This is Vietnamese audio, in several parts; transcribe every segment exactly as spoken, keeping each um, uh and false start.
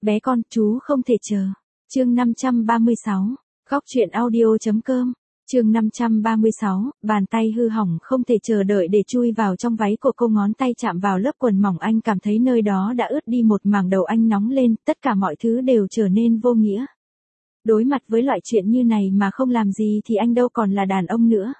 Bé con, chú không thể chờ. Chương năm trăm ba mươi sáu. Góc truyện audio.com. Chương năm trăm ba mươi sáu, bàn tay hư hỏng không thể chờ đợi để chui vào trong váy của cô, ngón tay chạm vào lớp quần mỏng, anh cảm thấy nơi đó đã ướt đi một mảng, đầu anh nóng lên, tất cả mọi thứ đều trở nên vô nghĩa. Đối mặt với loại chuyện như này mà không làm gì thì anh đâu còn là đàn ông nữa.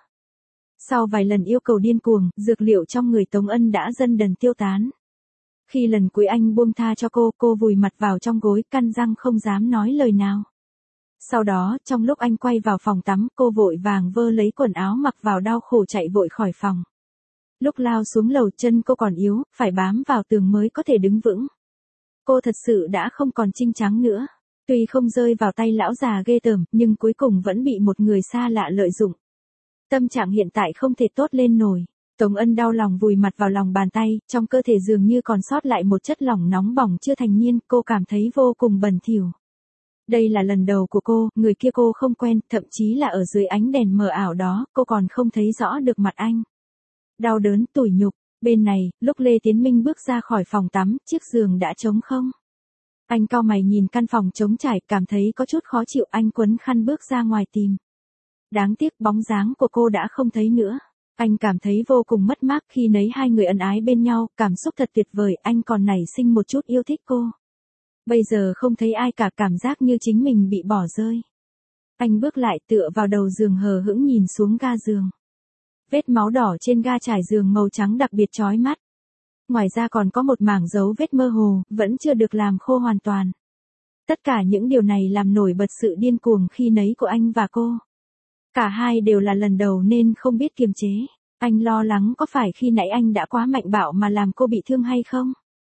Sau vài lần yêu cầu điên cuồng, dược liệu trong người Tống Ân đã dần dần tiêu tán. Khi lần cuối anh buông tha cho cô, cô vùi mặt vào trong gối, căn răng không dám nói lời nào. Sau đó, trong lúc anh quay vào phòng tắm, cô vội vàng vơ lấy quần áo mặc vào, đau khổ chạy vội khỏi phòng. Lúc lao xuống lầu, chân cô còn yếu, phải bám vào tường mới có thể đứng vững. Cô thật sự đã không còn trinh trắng nữa. Tuy không rơi vào tay lão già ghê tởm, nhưng cuối cùng vẫn bị một người xa lạ lợi dụng. Tâm trạng hiện tại không thể tốt lên nổi. Tống Ân đau lòng vùi mặt vào lòng bàn tay, trong cơ thể dường như còn sót lại một chất lỏng nóng bỏng chưa thành niên, cô cảm thấy vô cùng bẩn thỉu. Đây là lần đầu của cô, người kia cô không quen, thậm chí là ở dưới ánh đèn mờ ảo đó, cô còn không thấy rõ được mặt anh. Đau đớn, tủi nhục. Bên này, lúc Lê Tiến Minh bước ra khỏi phòng tắm, chiếc giường đã trống không. Anh cau mày nhìn căn phòng trống trải, cảm thấy có chút khó chịu, anh quấn khăn bước ra ngoài tìm. Đáng tiếc bóng dáng của cô đã không thấy nữa. Anh cảm thấy vô cùng mất mát khi nấy hai người ân ái bên nhau, cảm xúc thật tuyệt vời, anh còn nảy sinh một chút yêu thích cô. Bây giờ không thấy ai cả, cảm giác như chính mình bị bỏ rơi. Anh bước lại tựa vào đầu giường hờ hững nhìn xuống ga giường. Vết máu đỏ trên ga trải giường màu trắng đặc biệt chói mắt. Ngoài ra còn có một mảng dấu vết mơ hồ, vẫn chưa được làm khô hoàn toàn. Tất cả những điều này làm nổi bật sự điên cuồng khi nấy của anh và cô. Cả hai đều là lần đầu nên không biết kiềm chế. Anh lo lắng có phải khi nãy anh đã quá mạnh bạo mà làm cô bị thương hay không?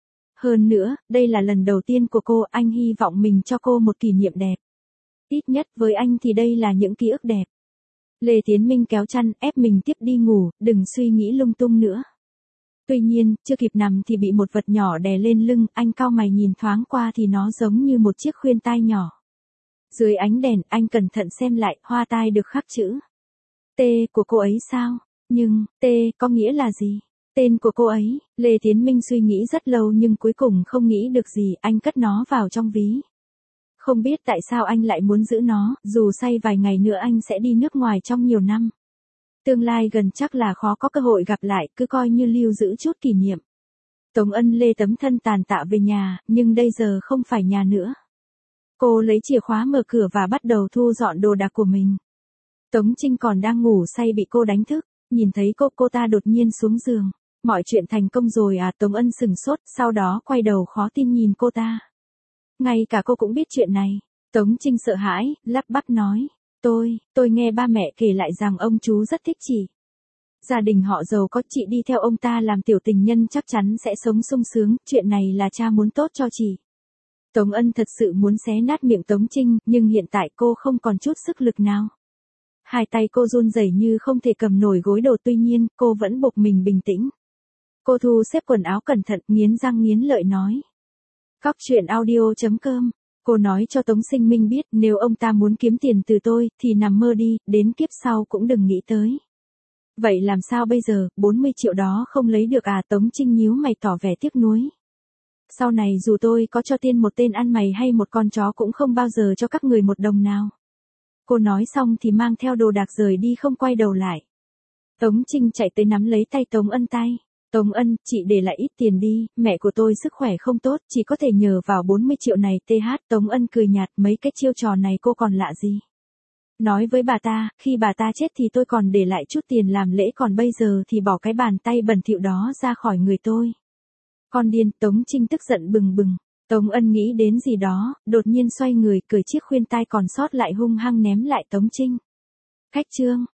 Hơn nữa, đây là lần đầu tiên của cô, anh hy vọng mình cho cô một kỷ niệm đẹp. Ít nhất với anh thì đây là những ký ức đẹp. Lê Tiến Minh kéo chăn, ép mình tiếp đi ngủ, đừng suy nghĩ lung tung nữa. Tuy nhiên, chưa kịp nằm thì bị một vật nhỏ đè lên lưng, anh cau mày nhìn thoáng qua thì nó giống như một chiếc khuyên tai nhỏ. Dưới ánh đèn, anh cẩn thận xem lại, hoa tai được khắc chữ T của cô ấy sao? Nhưng, T có nghĩa là gì? Tên của cô ấy. Lê Tiến Minh suy nghĩ rất lâu nhưng cuối cùng không nghĩ được gì, anh cất nó vào trong ví. Không biết tại sao anh lại muốn giữ nó, dù say vài ngày nữa anh sẽ đi nước ngoài trong nhiều năm. Tương lai gần chắc là khó có cơ hội gặp lại, cứ coi như lưu giữ chút kỷ niệm. Tống Ân lê tấm thân tàn tạ về nhà, nhưng đây giờ không phải nhà nữa. Cô lấy chìa khóa mở cửa và bắt đầu thu dọn đồ đạc của mình. Tống Trinh còn đang ngủ say bị cô đánh thức, nhìn thấy cô, cô ta đột nhiên xuống giường. Mọi chuyện thành công rồi à? Tống Ân sừng sốt, sau đó quay đầu khó tin nhìn cô ta. Ngay cả cô cũng biết chuyện này. Tống Trinh sợ hãi, lắp bắp nói. Tôi, tôi nghe ba mẹ kể lại rằng ông chú rất thích chị. Gia đình họ giàu có, chị đi theo ông ta làm tiểu tình nhân chắc chắn sẽ sống sung sướng, chuyện này là cha muốn tốt cho chị. Tống Ân thật sự muốn xé nát miệng Tống Trinh, nhưng hiện tại cô không còn chút sức lực nào. Hai tay cô run rẩy như không thể cầm nổi gối đồ, tuy nhiên, cô vẫn buộc mình bình tĩnh. Cô thu xếp quần áo cẩn thận, nghiến răng nghiến lợi nói. Góc truyện audio.com. Cô nói cho Tống Sinh Minh biết nếu ông ta muốn kiếm tiền từ tôi, thì nằm mơ đi, đến kiếp sau cũng đừng nghĩ tới. Vậy làm sao bây giờ, bốn mươi triệu đó không lấy được à? Tống Trinh nhíu mày tỏ vẻ tiếc nuối. Sau này dù tôi có cho tiên một tên ăn mày hay một con chó cũng không bao giờ cho các người một đồng nào. Cô nói xong thì mang theo đồ đạc rời đi không quay đầu lại. Tống Trinh chạy tới nắm lấy tay Tống Ân tay. Tống Ân, chị để lại ít tiền đi, mẹ của tôi sức khỏe không tốt, chỉ có thể nhờ vào bốn mươi triệu này. Th Tống Ân cười nhạt, mấy cái chiêu trò này cô còn lạ gì? Nói với bà ta, khi bà ta chết thì tôi còn để lại chút tiền làm lễ, còn bây giờ thì bỏ cái bàn tay bẩn thỉu đó ra khỏi người tôi. Con điên. Tống Trinh tức giận bừng bừng. Tống Ân nghĩ đến gì đó, đột nhiên xoay người, cởi chiếc khuyên tai còn sót lại hung hăng ném lại Tống Trinh. Khách trương,